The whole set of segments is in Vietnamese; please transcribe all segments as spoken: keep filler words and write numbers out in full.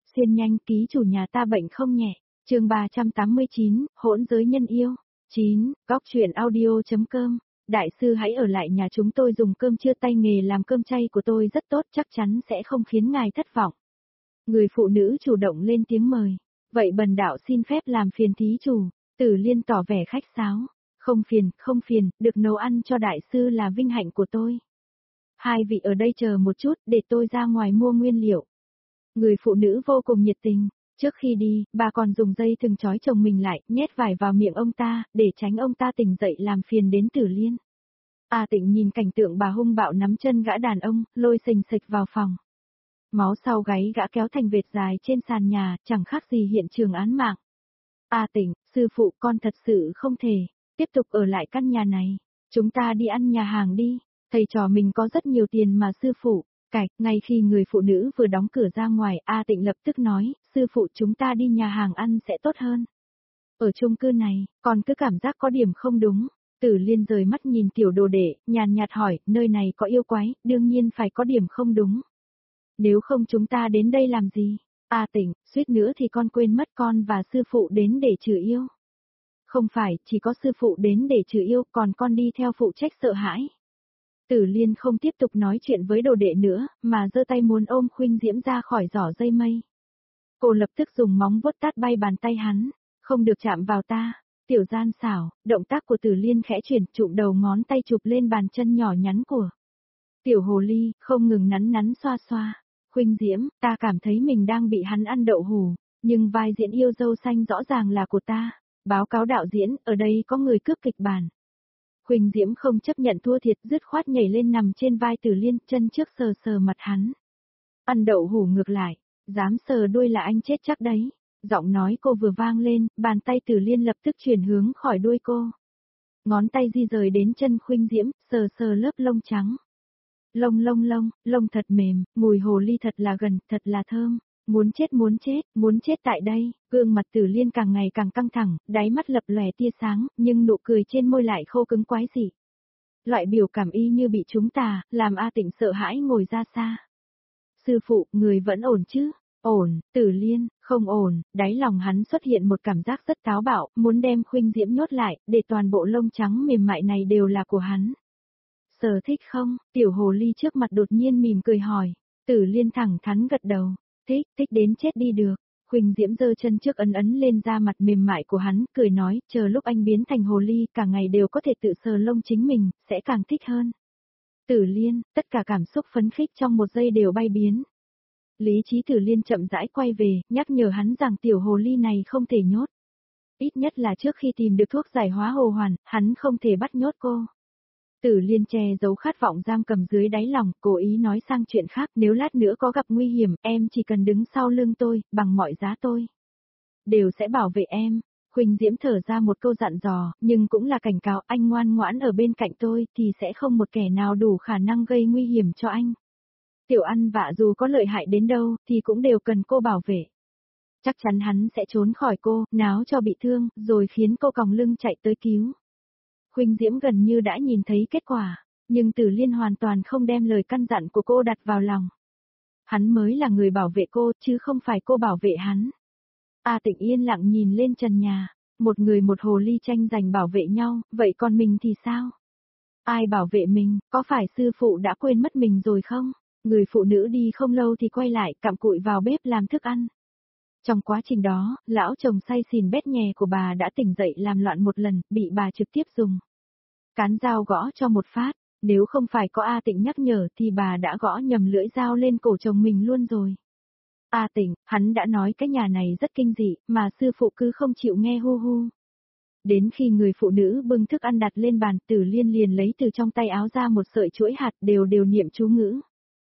Xuyên nhanh, ký chủ nhà ta bệnh không nhẹ. Chương ba trăm tám mươi chín, hỗn giới nhân yêu. chín, góc truyện audio.com. Đại sư hãy ở lại nhà chúng tôi dùng cơm trưa, tay nghề làm cơm chay của tôi rất tốt, chắc chắn sẽ không khiến ngài thất vọng. Người phụ nữ chủ động lên tiếng mời. Vậy bần đạo xin phép làm phiền thí chủ. Tử Liên tỏ vẻ khách sáo. Không phiền, không phiền, được nấu ăn cho đại sư là vinh hạnh của tôi. Hai vị ở đây chờ một chút, để tôi ra ngoài mua nguyên liệu. Người phụ nữ vô cùng nhiệt tình. Trước khi đi, bà còn dùng dây thừng trói chồng mình lại, nhét vải vào miệng ông ta, để tránh ông ta tỉnh dậy làm phiền đến Tử Liên. A Tịnh nhìn cảnh tượng bà hung bạo nắm chân gã đàn ông, lôi xình xịch vào phòng. Máu sau gáy gã kéo thành vệt dài trên sàn nhà, chẳng khác gì hiện trường án mạng. A Tịnh, sư phụ, con thật sự không thể tiếp tục ở lại căn nhà này. Chúng ta đi ăn nhà hàng đi. Thầy trò mình có rất nhiều tiền mà sư phụ. Cạch, ngay khi người phụ nữ vừa đóng cửa ra ngoài, A Tịnh lập tức nói, sư phụ, chúng ta đi nhà hàng ăn sẽ tốt hơn. Ở chung cư này, còn cứ cảm giác có điểm không đúng. Tử Liên rời mắt nhìn tiểu đồ đệ, nhàn nhạt hỏi, nơi này có yêu quái, đương nhiên phải có điểm không đúng. Nếu không chúng ta đến đây làm gì? A Tịnh, suýt nữa thì con quên mất, con và sư phụ đến để trừ yêu. Không phải, chỉ có sư phụ đến để trừ yêu, còn con đi theo phụ trách sợ hãi. Tử Liên không tiếp tục nói chuyện với đồ đệ nữa, mà giơ tay muốn ôm Khuynh Diễm ra khỏi giỏ dây mây. Cô lập tức dùng móng vuốt tát bay bàn tay hắn, không được chạm vào ta. Tiểu gian xảo, động tác của Tử Liên khẽ chuyển, chụm đầu ngón tay chụp lên bàn chân nhỏ nhắn của tiểu hồ ly, không ngừng nắn nắn xoa xoa. Khuynh Diễm, ta cảm thấy mình đang bị hắn ăn đậu hù, nhưng vai diễn yêu dâu xanh rõ ràng là của ta. Báo cáo đạo diễn, ở đây có người cướp kịch bản. Khuynh Diễm không chấp nhận thua thiệt, dứt khoát nhảy lên nằm trên vai Tử Liên, chân trước sờ sờ mặt hắn. Ăn đậu hủ ngược lại, dám sờ đuôi là anh chết chắc đấy. Giọng nói cô vừa vang lên, bàn tay Tử Liên lập tức chuyển hướng khỏi đuôi cô. Ngón tay di rời đến chân Khuynh Diễm, sờ sờ lớp lông trắng. Lông lông lông, lông thật mềm, mùi hồ ly thật là gần, thật là thơm. Muốn chết muốn chết, muốn chết tại đây. Gương mặt Tử Liên càng ngày càng căng thẳng, đáy mắt lập lòe tia sáng, nhưng nụ cười trên môi lại khô cứng quái dị. Loại biểu cảm y như bị trúng tà, làm A Tịnh sợ hãi ngồi ra xa. Sư phụ, người vẫn ổn chứ? Ổn. Tử Liên, không ổn. Đáy lòng hắn xuất hiện một cảm giác rất táo bạo, muốn đem Khuynh Diễm nhốt lại, để toàn bộ lông trắng mềm mại này đều là của hắn. Sở thích không? Tiểu hồ ly trước mặt đột nhiên mỉm cười hỏi. Tử Liên thẳng thắn gật đầu. Thích, thích đến chết đi được. Khuynh Diễm giơ chân trước ấn ấn lên da mặt mềm mại của hắn, cười nói, chờ lúc anh biến thành hồ ly, cả ngày đều có thể tự sờ lông chính mình, sẽ càng thích hơn. Tử Liên, tất cả cảm xúc phấn khích trong một giây đều bay biến. Lý trí Tử Liên chậm rãi quay về, nhắc nhở hắn rằng tiểu hồ ly này không thể nhốt. Ít nhất là trước khi tìm được thuốc giải hóa hồ hoàn, hắn không thể bắt nhốt cô. Tử Liên che giấu khát vọng giam cầm dưới đáy lòng, cố ý nói sang chuyện khác, nếu lát nữa có gặp nguy hiểm, em chỉ cần đứng sau lưng tôi, bằng mọi giá tôi đều sẽ bảo vệ em. Khuynh Diễm thở ra một câu dặn dò, nhưng cũng là cảnh cáo, anh ngoan ngoãn ở bên cạnh tôi thì sẽ không một kẻ nào đủ khả năng gây nguy hiểm cho anh. Tiểu ăn vạ dù có lợi hại đến đâu thì cũng đều cần cô bảo vệ. Chắc chắn hắn sẽ trốn khỏi cô, náo cho bị thương, rồi khiến cô còng lưng chạy tới cứu. Khuynh Diễm gần như đã nhìn thấy kết quả, nhưng Tử Liên hoàn toàn không đem lời căn dặn của cô đặt vào lòng. Hắn mới là người bảo vệ cô, chứ không phải cô bảo vệ hắn. A Tịnh yên lặng nhìn lên trần nhà, một người một hồ ly tranh giành bảo vệ nhau, vậy còn mình thì sao? Ai bảo vệ mình, có phải sư phụ đã quên mất mình rồi không? Người phụ nữ đi không lâu thì quay lại, cặm cụi vào bếp làm thức ăn. Trong quá trình đó, lão chồng say xỉn bét nhè của bà đã tỉnh dậy làm loạn một lần, bị bà trực tiếp dùng cán dao gõ cho một phát, nếu không phải có A Tịnh nhắc nhở thì bà đã gõ nhầm lưỡi dao lên cổ chồng mình luôn rồi. A Tịnh, hắn đã nói cái nhà này rất kinh dị, mà sư phụ cứ không chịu nghe hu hu. Đến khi người phụ nữ bưng thức ăn đặt lên bàn, Tử Liên liền lấy từ trong tay áo ra một sợi chuỗi hạt, đều đều niệm chú ngữ.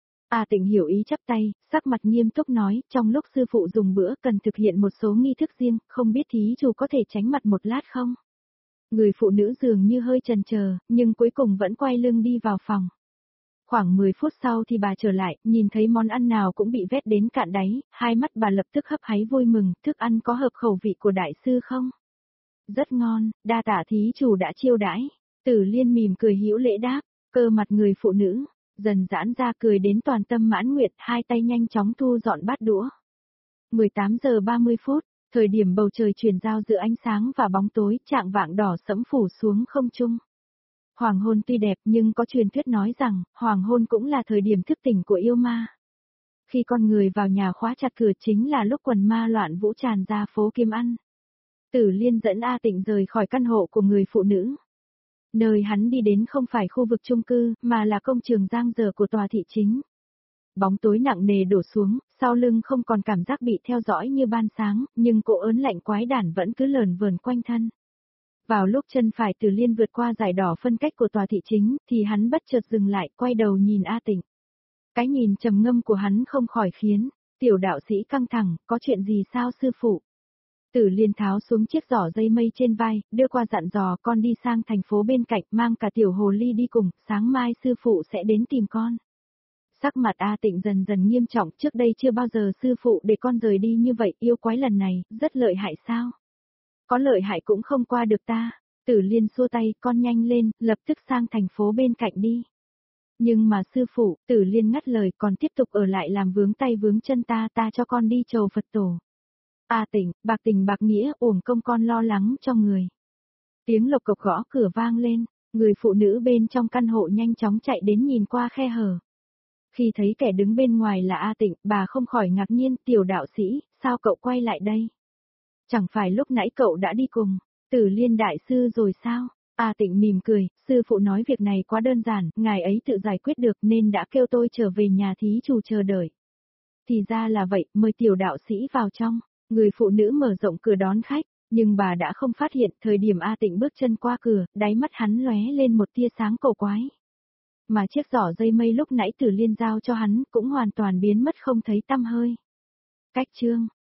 A Tịnh hiểu ý chắp tay, sắc mặt nghiêm túc nói, trong lúc sư phụ dùng bữa cần thực hiện một số nghi thức riêng, không biết thí chủ có thể tránh mặt một lát không? Người phụ nữ dường như hơi chần chờ, nhưng cuối cùng vẫn quay lưng đi vào phòng. Khoảng mười phút sau thì bà trở lại, nhìn thấy món ăn nào cũng bị vét đến cạn đáy, hai mắt bà lập tức hấp háy vui mừng, thức ăn có hợp khẩu vị của đại sư không? Rất ngon, đa tạ thí chủ đã chiêu đãi. Tử Liên mỉm cười hữu lễ đáp, cơ mặt người phụ nữ dần giãn ra cười đến toàn tâm mãn nguyện, hai tay nhanh chóng thu dọn bát đũa. mười tám giờ ba mươi phút, thời điểm bầu trời chuyển giao giữa ánh sáng và bóng tối, trạng vạng đỏ sẫm phủ xuống không trung. Hoàng hôn tuy đẹp nhưng có truyền thuyết nói rằng, hoàng hôn cũng là thời điểm thức tỉnh của yêu ma. Khi con người vào nhà khóa chặt cửa chính là lúc quần ma loạn vũ tràn ra phố kiếm ăn. Tử Liên dẫn A Tịnh rời khỏi căn hộ của người phụ nữ. Nơi hắn đi đến không phải khu vực chung cư, mà là công trường giang dở của tòa thị chính. Bóng tối nặng nề đổ xuống, sau lưng không còn cảm giác bị theo dõi như ban sáng, nhưng cỗ ớn lạnh quái đản vẫn cứ lờn vờn quanh thân. Vào lúc chân phải Tử Liên vượt qua dải đỏ phân cách của tòa thị chính, thì hắn bất chợt dừng lại, quay đầu nhìn A Tịnh. Cái nhìn trầm ngâm của hắn không khỏi khiến tiểu đạo sĩ căng thẳng, có chuyện gì sao sư phụ? Tử Liên tháo xuống chiếc giỏ dây mây trên vai, đưa qua dặn dò con đi sang thành phố bên cạnh, mang cả tiểu hồ ly đi cùng, sáng mai sư phụ sẽ đến tìm con. Sắc mặt A Tịnh dần dần nghiêm trọng, trước đây chưa bao giờ sư phụ để con rời đi như vậy, yêu quái lần này, rất lợi hại sao? Có lợi hại cũng không qua được ta. Tử Liên xua tay, con nhanh lên, lập tức sang thành phố bên cạnh đi. Nhưng mà sư phụ, Tử Liên ngắt lời, còn tiếp tục ở lại làm vướng tay vướng chân ta, ta cho con đi chầu Phật tổ. A Tịnh, bạc tình bạc nghĩa, uổng công con lo lắng cho người. Tiếng lộc cộc gõ cửa vang lên, người phụ nữ bên trong căn hộ nhanh chóng chạy đến nhìn qua khe hở. Khi thấy kẻ đứng bên ngoài là A Tịnh, bà không khỏi ngạc nhiên, tiểu đạo sĩ, sao cậu quay lại đây? Chẳng phải lúc nãy cậu đã đi cùng Tử Liên đại sư rồi sao? A Tịnh mỉm cười, sư phụ nói việc này quá đơn giản, ngài ấy tự giải quyết được nên đã kêu tôi trở về nhà thí chủ chờ đợi. Thì ra là vậy, mời tiểu đạo sĩ vào trong. Người phụ nữ mở rộng cửa đón khách, nhưng bà đã không phát hiện thời điểm A Tịnh bước chân qua cửa, đáy mắt hắn lóe lên một tia sáng cổ quái. Mà chiếc giỏ dây mây lúc nãy Tử Liên giao cho hắn cũng hoàn toàn biến mất không thấy tăm hơi. Cách chương